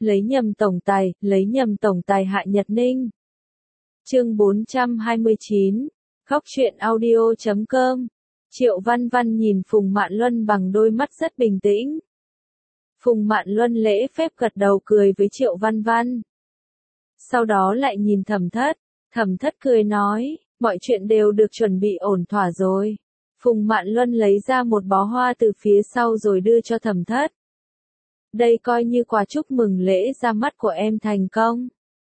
lấy nhầm tổng tài Hạ Nhật Ninh. Chương 429, Khóc Chuyện Audio.com. Triệu Văn Văn nhìn Phùng Mạn Luân bằng đôi mắt rất bình tĩnh. Phùng Mạn Luân lễ phép gật đầu cười với Triệu Văn Văn. Sau đó lại nhìn Thẩm Thất cười nói, mọi chuyện đều được chuẩn bị ổn thỏa rồi. Phùng Mạn Luân lấy ra một bó hoa từ phía sau rồi đưa cho Thẩm Thất. Đây coi như quà chúc mừng lễ ra mắt của em thành công.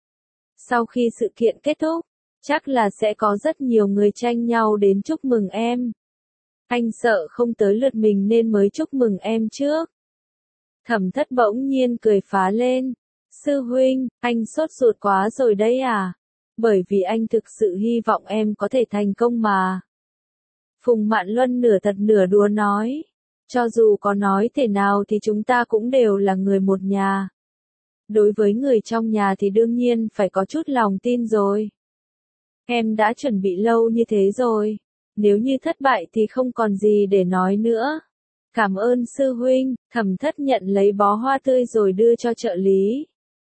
Sau khi sự kiện kết thúc, chắc là sẽ có rất nhiều người tranh nhau đến chúc mừng em. Anh sợ không tới lượt mình nên mới chúc mừng em trước. Thẩm Thất bỗng nhiên cười phá lên. Sư huynh, anh sốt ruột quá rồi đấy à? Bởi vì anh thực sự hy vọng em có thể thành công mà. Phùng Mạn Luân nửa thật nửa đùa nói. Cho dù có nói thế nào thì chúng ta cũng đều là người một nhà. Đối với người trong nhà thì đương nhiên phải có chút lòng tin rồi. Em đã chuẩn bị lâu như thế rồi. Nếu như thất bại thì không còn gì để nói nữa. Cảm ơn sư huynh. Thẩm Thất nhận lấy bó hoa tươi rồi đưa cho trợ lý.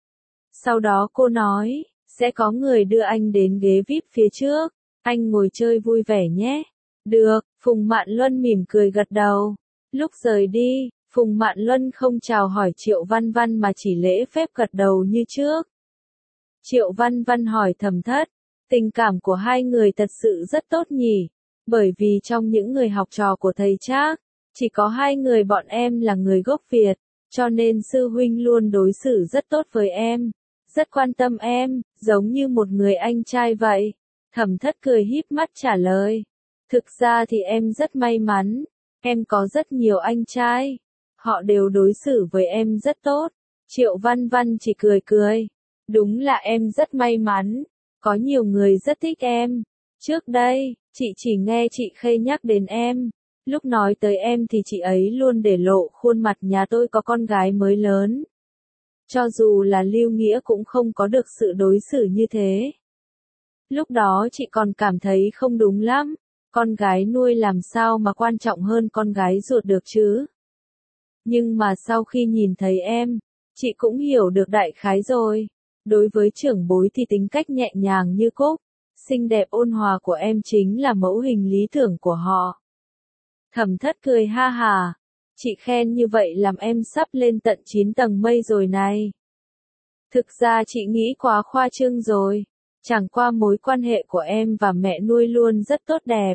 Sau đó cô nói, sẽ có người đưa anh đến ghế VIP phía trước. Anh ngồi chơi vui vẻ nhé. Được, Phùng Mạn Luân mỉm cười gật đầu. Lúc rời đi, Phùng Mạn Luân không chào hỏi Triệu Văn Văn mà chỉ lễ phép gật đầu như trước. Triệu Văn Văn hỏi Thẩm Thất, tình cảm của hai người thật sự rất tốt nhỉ, bởi vì trong những người học trò của thầy Trác, chỉ có hai người bọn em là người gốc Việt, cho nên sư huynh luôn đối xử rất tốt với em, rất quan tâm em, giống như một người anh trai vậy. Thẩm Thất cười híp mắt trả lời, thực ra thì em rất may mắn. Em có rất nhiều anh trai. Họ đều đối xử với em rất tốt. Triệu Văn Văn chỉ cười cười. Đúng là em rất may mắn. Có nhiều người rất thích em. Trước đây, chị chỉ nghe chị Khê nhắc đến em. Lúc nói tới em thì chị ấy luôn để lộ khuôn mặt nhà tôi có con gái mới lớn. Cho dù là Lưu Nghĩa cũng không có được sự đối xử như thế. Lúc đó chị còn cảm thấy không đúng lắm. Con gái nuôi làm sao mà quan trọng hơn con gái ruột được chứ? Nhưng mà sau khi nhìn thấy em, chị cũng hiểu được đại khái rồi. Đối với trưởng bối thì tính cách nhẹ nhàng như cúc, xinh đẹp ôn hòa của em chính là mẫu hình lý tưởng của họ. Thẩm Thất cười ha hà. Chị khen như vậy làm em sắp lên tận 9 tầng mây rồi này. Thực ra chị nghĩ quá khoa trương rồi. Chẳng qua mối quan hệ của em và mẹ nuôi luôn rất tốt đẹp.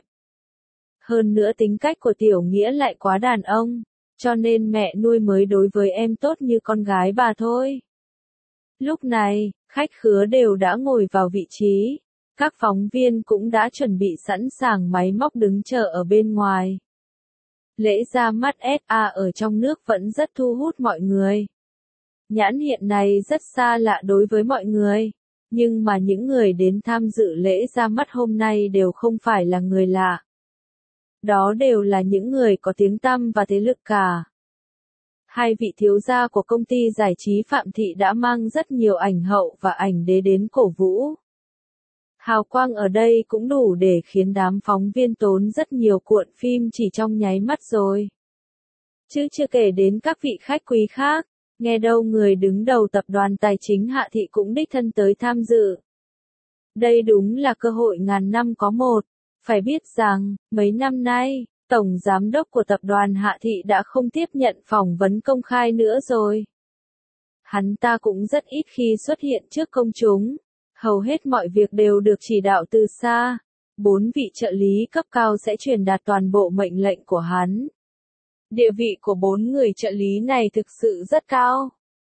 Hơn nữa tính cách của Tiểu Nghĩa lại quá đàn ông, cho nên mẹ nuôi mới đối với em tốt như con gái bà thôi. Lúc này, khách khứa đều đã ngồi vào vị trí, các phóng viên cũng đã chuẩn bị sẵn sàng máy móc đứng chờ ở bên ngoài. Lễ ra mắt SA ở trong nước vẫn rất thu hút mọi người. Nhãn hiện này rất xa lạ đối với mọi người, nhưng mà những người đến tham dự lễ ra mắt hôm nay đều không phải là người lạ. Đó đều là những người có tiếng tăm và thế lực cả. Hai vị thiếu gia của công ty giải trí Phạm Thị đã mang rất nhiều ảnh hậu và ảnh đế đến cổ vũ. Hào quang ở đây cũng đủ để khiến đám phóng viên tốn rất nhiều cuộn phim chỉ trong nháy mắt rồi. Chứ chưa kể đến các vị khách quý khác, nghe đâu người đứng đầu tập đoàn tài chính Hạ Thị cũng đích thân tới tham dự. Đây đúng là cơ hội ngàn năm có một. Phải biết rằng, mấy năm nay, Tổng Giám đốc của tập đoàn Hạ Thị đã không tiếp nhận phỏng vấn công khai nữa rồi. Hắn ta cũng rất ít khi xuất hiện trước công chúng. Hầu hết mọi việc đều được chỉ đạo từ xa. 4 vị trợ lý cấp cao sẽ truyền đạt toàn bộ mệnh lệnh của hắn. Địa vị của 4 người trợ lý này thực sự rất cao.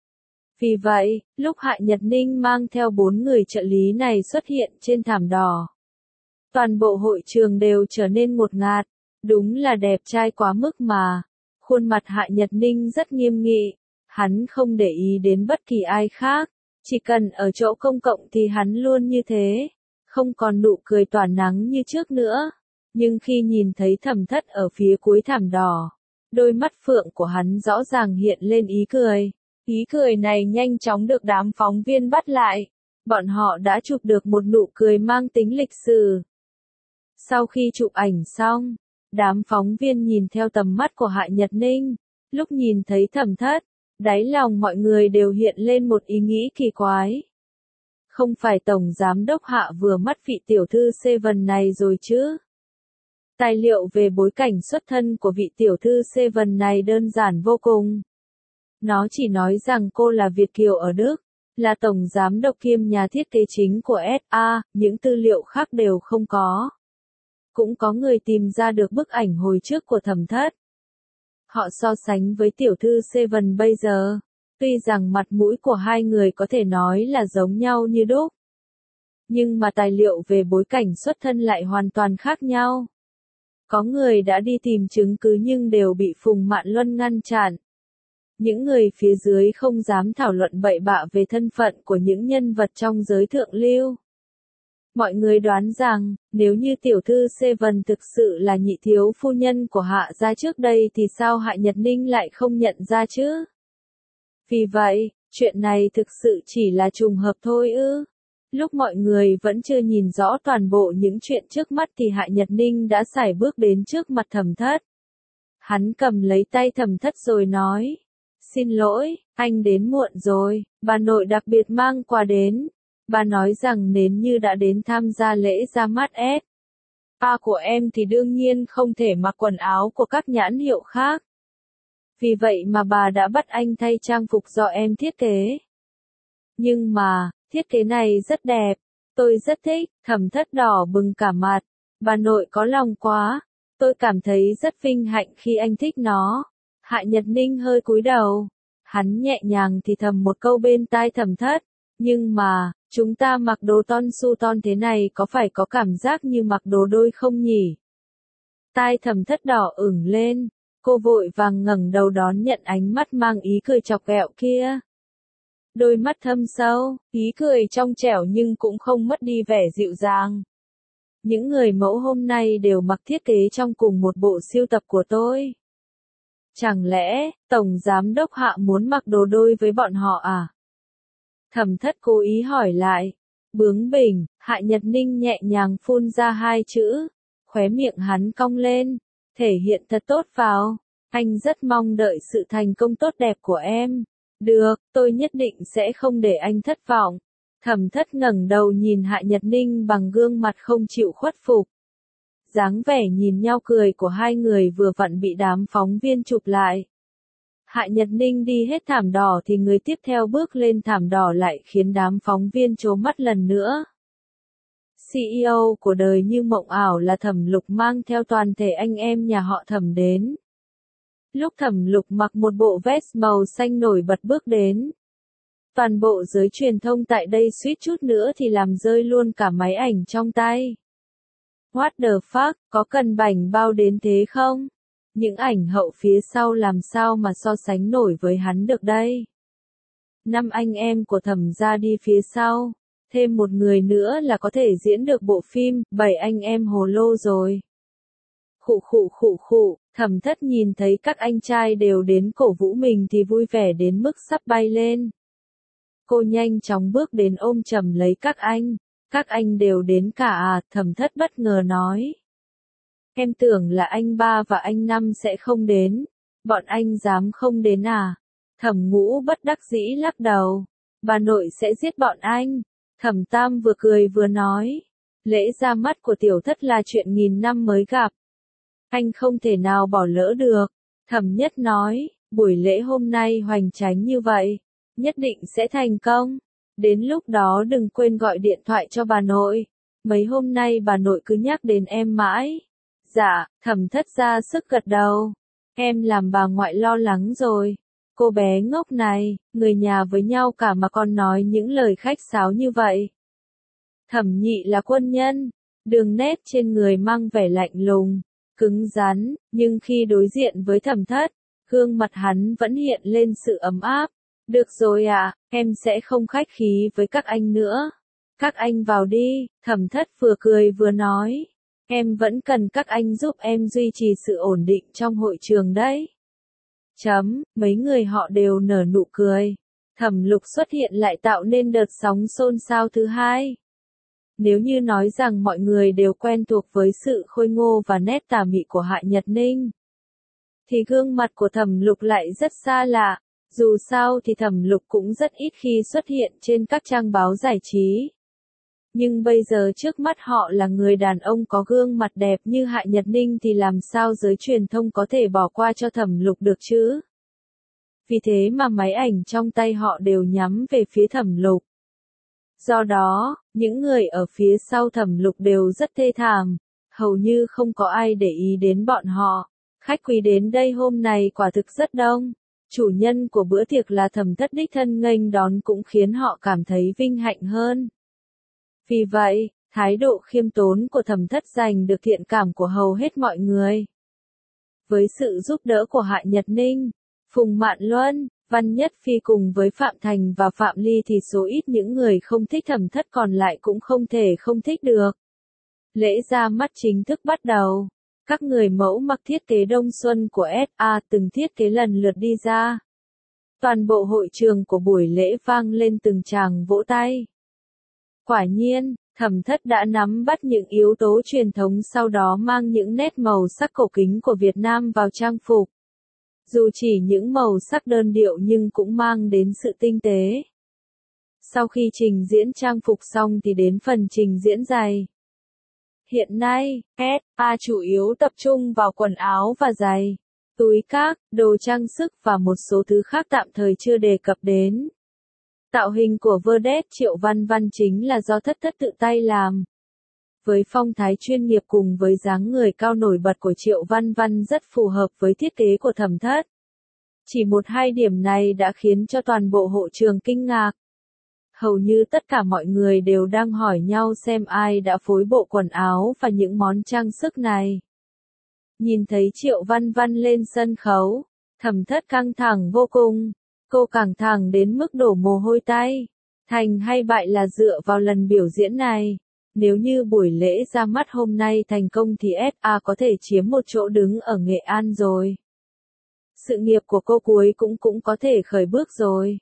Vì vậy, lúc Hạ Nhật Ninh mang theo 4 người trợ lý này xuất hiện trên thảm đỏ, toàn bộ hội trường đều trở nên ngột ngạt, đúng là đẹp trai quá mức mà. Khuôn mặt Hạ Nhật Ninh rất nghiêm nghị, hắn không để ý đến bất kỳ ai khác, chỉ cần ở chỗ công cộng thì hắn luôn như thế, không còn nụ cười tỏa nắng như trước nữa. Nhưng khi nhìn thấy Thẩm Thất ở phía cuối thảm đỏ, đôi mắt phượng của hắn rõ ràng hiện lên ý cười. Ý cười này nhanh chóng được đám phóng viên bắt lại. Bọn họ đã chụp được một nụ cười mang tính lịch sử. Sau khi chụp ảnh xong, đám phóng viên nhìn theo tầm mắt của Hạ Nhật Ninh. Lúc nhìn thấy Thẩm Thất, Đáy lòng mọi người đều hiện lên một ý nghĩ kỳ quái. Không phải Tổng Giám đốc Hạ vừa mắt vị tiểu thư Seven này rồi chứ? Tài liệu về bối cảnh xuất thân của vị tiểu thư Seven này đơn giản vô cùng. Nó chỉ nói rằng cô là Việt kiều ở Đức, là Tổng Giám đốc kiêm nhà thiết kế chính của SA, những tư liệu khác đều không có. Cũng có người tìm ra được bức ảnh hồi trước của Thẩm Thất. Họ so sánh với tiểu thư Seven bây giờ, tuy rằng mặt mũi của hai người có thể nói là giống nhau như đúc. Nhưng mà tài liệu về bối cảnh xuất thân lại hoàn toàn khác nhau. Có người đã đi tìm chứng cứ nhưng đều bị Phùng Mạn Luân ngăn chặn. Những người phía dưới không dám thảo luận bậy bạ về thân phận của những nhân vật trong giới thượng lưu. Mọi người đoán rằng, nếu như tiểu thư Seven thực sự là nhị thiếu phu nhân của Hạ gia trước đây thì sao Hạ Nhật Ninh lại không nhận ra chứ? Vì vậy, chuyện này thực sự chỉ là trùng hợp thôi ư? Lúc mọi người vẫn chưa nhìn rõ toàn bộ những chuyện trước mắt thì Hạ Nhật Ninh đã sải bước đến trước mặt Thẩm Thất. Hắn cầm lấy tay Thẩm Thất rồi nói, xin lỗi, anh đến muộn rồi, bà nội đặc biệt mang quà đến. Bà nói rằng nếu như đã đến tham gia lễ ra mắt S. A của em thì đương nhiên không thể mặc quần áo của các nhãn hiệu khác. Vì vậy mà bà đã bắt anh thay trang phục do em thiết kế. Nhưng mà, thiết kế này rất đẹp, tôi rất thích. Thẩm Thất đỏ bừng cả mặt. Bà nội có lòng quá, tôi cảm thấy rất vinh hạnh khi anh thích nó. Hạ Nhật Ninh hơi cúi đầu. Hắn nhẹ nhàng thì thầm một câu bên tai Thẩm Thất. Nhưng mà, chúng ta mặc đồ ton su ton thế này có phải có cảm giác như mặc đồ đôi không nhỉ? Tai Thẩm Thất đỏ ửng lên, cô vội vàng ngẩng đầu đón nhận ánh mắt mang ý cười chọc ghẹo kia. Đôi mắt thâm sâu, ý cười trong trẻo nhưng cũng không mất đi vẻ dịu dàng. Những người mẫu hôm nay đều mặc thiết kế trong cùng một bộ sưu tập của tôi. Chẳng lẽ, Tổng Giám đốc Hạ muốn mặc đồ đôi với bọn họ à? Thẩm Thất cố ý hỏi lại. Bướng bỉnh, Hạ Nhật Ninh nhẹ nhàng phun ra hai chữ. Khóe miệng hắn cong lên. Thể hiện thật tốt vào. Anh rất mong đợi sự thành công tốt đẹp của em. Được, tôi nhất định sẽ không để anh thất vọng. Thẩm Thất ngẩng đầu nhìn Hạ Nhật Ninh bằng gương mặt không chịu khuất phục. Dáng vẻ nhìn nhau cười của hai người vừa vặn bị đám phóng viên chụp lại. Hạ Nhật Ninh đi hết thảm đỏ thì người tiếp theo bước lên thảm đỏ lại khiến đám phóng viên trố mắt lần nữa. CEO của đời như mộng ảo là Thẩm Lục mang theo toàn thể anh em nhà họ Thẩm đến. Lúc Thẩm Lục mặc một bộ vest màu xanh nổi bật bước đến. Toàn bộ giới truyền thông tại đây suýt chút nữa thì làm rơi luôn cả máy ảnh trong tay. What the fuck, có cần bảnh bao đến thế không? Những ảnh hậu phía sau làm sao mà so sánh nổi với hắn được đây? 5 anh em của Thẩm gia đi phía sau, thêm một người nữa là có thể diễn được bộ phim 7 anh em hồ lô rồi. Khụ khụ khụ khụ, Thẩm Thất nhìn thấy các anh trai đều đến cổ vũ mình thì vui vẻ đến mức sắp bay lên. Cô nhanh chóng bước đến ôm chầm lấy các anh đều đến cả à? Thẩm Thất bất ngờ nói. Em tưởng là anh ba và anh năm sẽ không đến. Bọn anh dám không đến à? Thẩm Ngũ bất đắc dĩ lắc đầu. Bà nội sẽ giết bọn anh. Thẩm Tam vừa cười vừa nói. Lễ ra mắt của tiểu thất là chuyện nghìn năm mới gặp. Anh không thể nào bỏ lỡ được. Thẩm Nhất nói, buổi lễ hôm nay hoành tráng như vậy, nhất định sẽ thành công. Đến lúc đó đừng quên gọi điện thoại cho bà nội. Mấy hôm nay bà nội cứ nhắc đến em mãi. Dạ, Thẩm Thất ra sức gật đầu. Em làm bà ngoại lo lắng rồi. Cô bé ngốc này, người nhà với nhau cả mà còn nói những lời khách sáo như vậy. Thẩm Nhị là quân nhân, đường nét trên người mang vẻ lạnh lùng, cứng rắn, nhưng khi đối diện với Thẩm Thất, gương mặt hắn vẫn hiện lên sự ấm áp. Được rồi ạ, em sẽ không khách khí với các anh nữa. Các anh vào đi, Thẩm Thất vừa cười vừa nói. Em vẫn cần các anh giúp em duy trì sự ổn định trong hội trường đấy. Mấy người họ đều nở nụ cười. Thẩm Lục xuất hiện lại tạo nên đợt sóng xôn xao thứ hai. Nếu như nói rằng mọi người đều quen thuộc với sự khôi ngô và nét tà mị của Hạ Nhật Ninh, thì gương mặt của Thẩm Lục lại rất xa lạ. Dù sao thì Thẩm Lục cũng rất ít khi xuất hiện trên các trang báo giải trí. Nhưng bây giờ trước mắt họ là người đàn ông có gương mặt đẹp như Hạ Nhật Ninh thì làm sao giới truyền thông có thể bỏ qua cho Thẩm Lục được chứ? Vì thế mà máy ảnh trong tay họ đều nhắm về phía Thẩm Lục. Do đó, những người ở phía sau Thẩm Lục đều rất thê thảm, hầu như không có ai để ý đến bọn họ. Khách quý đến đây hôm nay quả thực rất đông. Chủ nhân của bữa tiệc là Thẩm Thất đích thân nghênh đón cũng khiến họ cảm thấy vinh hạnh hơn. Vì vậy, thái độ khiêm tốn của Thẩm Thất giành được thiện cảm của hầu hết mọi người. Với sự giúp đỡ của Hạ Nhật Ninh, Phùng Mạn Luân, Văn Nhất Phi cùng với Phạm Thành và Phạm Ly thì số ít những người không thích Thẩm Thất còn lại cũng không thể không thích được. Lễ ra mắt chính thức bắt đầu. Các người mẫu mặc thiết kế đông xuân của SA từng thiết kế lần lượt đi ra. Toàn bộ hội trường của buổi lễ vang lên từng tràng vỗ tay. Quả nhiên, Thẩm Thất đã nắm bắt những yếu tố truyền thống sau đó mang những nét màu sắc cổ kính của Việt Nam vào trang phục. Dù chỉ những màu sắc đơn điệu nhưng cũng mang đến sự tinh tế. Sau khi trình diễn trang phục xong thì đến phần trình diễn giày. Hiện nay, SA chủ yếu tập trung vào quần áo và giày, túi các, đồ trang sức và một số thứ khác tạm thời chưa đề cập đến. Tạo hình của vedette Triệu Văn Văn chính là do Thất Thất tự tay làm. Với phong thái chuyên nghiệp cùng với dáng người cao nổi bật của Triệu Văn Văn rất phù hợp với thiết kế của Thẩm Thất. Chỉ một hai điểm này đã khiến cho toàn bộ hội trường kinh ngạc. Hầu như tất cả mọi người đều đang hỏi nhau xem ai đã phối bộ quần áo và những món trang sức này. Nhìn thấy Triệu Văn Văn lên sân khấu, Thẩm Thất căng thẳng vô cùng. Cô căng thẳng đến mức đổ mồ hôi tay. Thành hay bại là dựa vào lần biểu diễn này. Nếu như buổi lễ ra mắt hôm nay thành công thì SA có thể chiếm một chỗ đứng ở Nghệ An rồi. Sự nghiệp của cô cuối cũng có thể khởi bước rồi.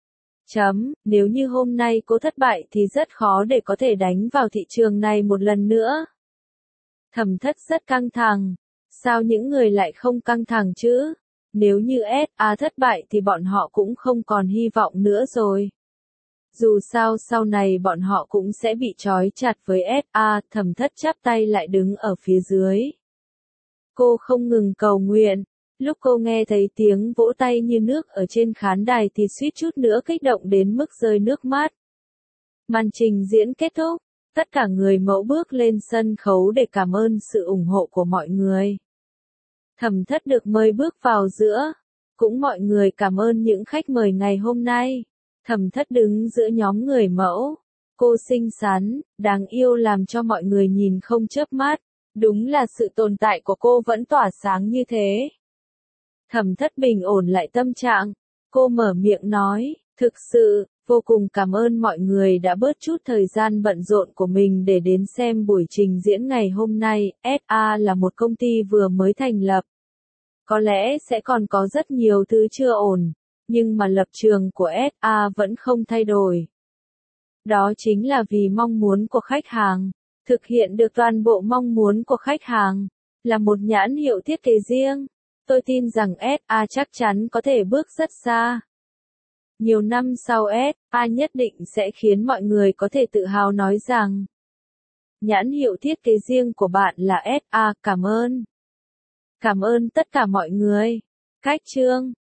Nếu như hôm nay cô thất bại thì rất khó để có thể đánh vào thị trường này một lần nữa. Thẩm Thất rất căng thẳng. Sao những người lại không căng thẳng chứ? Nếu như SA thất bại thì bọn họ cũng không còn hy vọng nữa rồi. Dù sao sau này bọn họ cũng sẽ bị trói chặt với SA, Thẩm Thất chắp tay lại đứng ở phía dưới. Cô không ngừng cầu nguyện. Lúc cô nghe thấy tiếng vỗ tay như nước ở trên khán đài thì suýt chút nữa kích động đến mức rơi nước mắt. Màn trình diễn kết thúc, tất cả người mẫu bước lên sân khấu để cảm ơn sự ủng hộ của mọi người. Thẩm Thất được mời bước vào giữa. Cũng mọi người cảm ơn những khách mời ngày hôm nay. Thẩm Thất đứng giữa nhóm người mẫu. Cô xinh xắn, đáng yêu làm cho mọi người nhìn không chớp mắt. Đúng là sự tồn tại của cô vẫn tỏa sáng như thế. Thẩm Thất bình ổn lại tâm trạng. Cô mở miệng nói, thực sự, vô cùng cảm ơn mọi người đã bớt chút thời gian bận rộn của mình để đến xem buổi trình diễn ngày hôm nay. SA là một công ty vừa mới thành lập. Có lẽ sẽ còn có rất nhiều thứ chưa ổn, nhưng mà lập trường của SA vẫn không thay đổi. Đó chính là vì mong muốn của khách hàng, thực hiện được toàn bộ mong muốn của khách hàng, là một nhãn hiệu thiết kế riêng. Tôi tin rằng SA chắc chắn có thể bước rất xa. Nhiều năm sau SA nhất định sẽ khiến mọi người có thể tự hào nói rằng nhãn hiệu thiết kế riêng của bạn là SA. Cảm ơn. Cảm ơn tất cả mọi người. Cách chương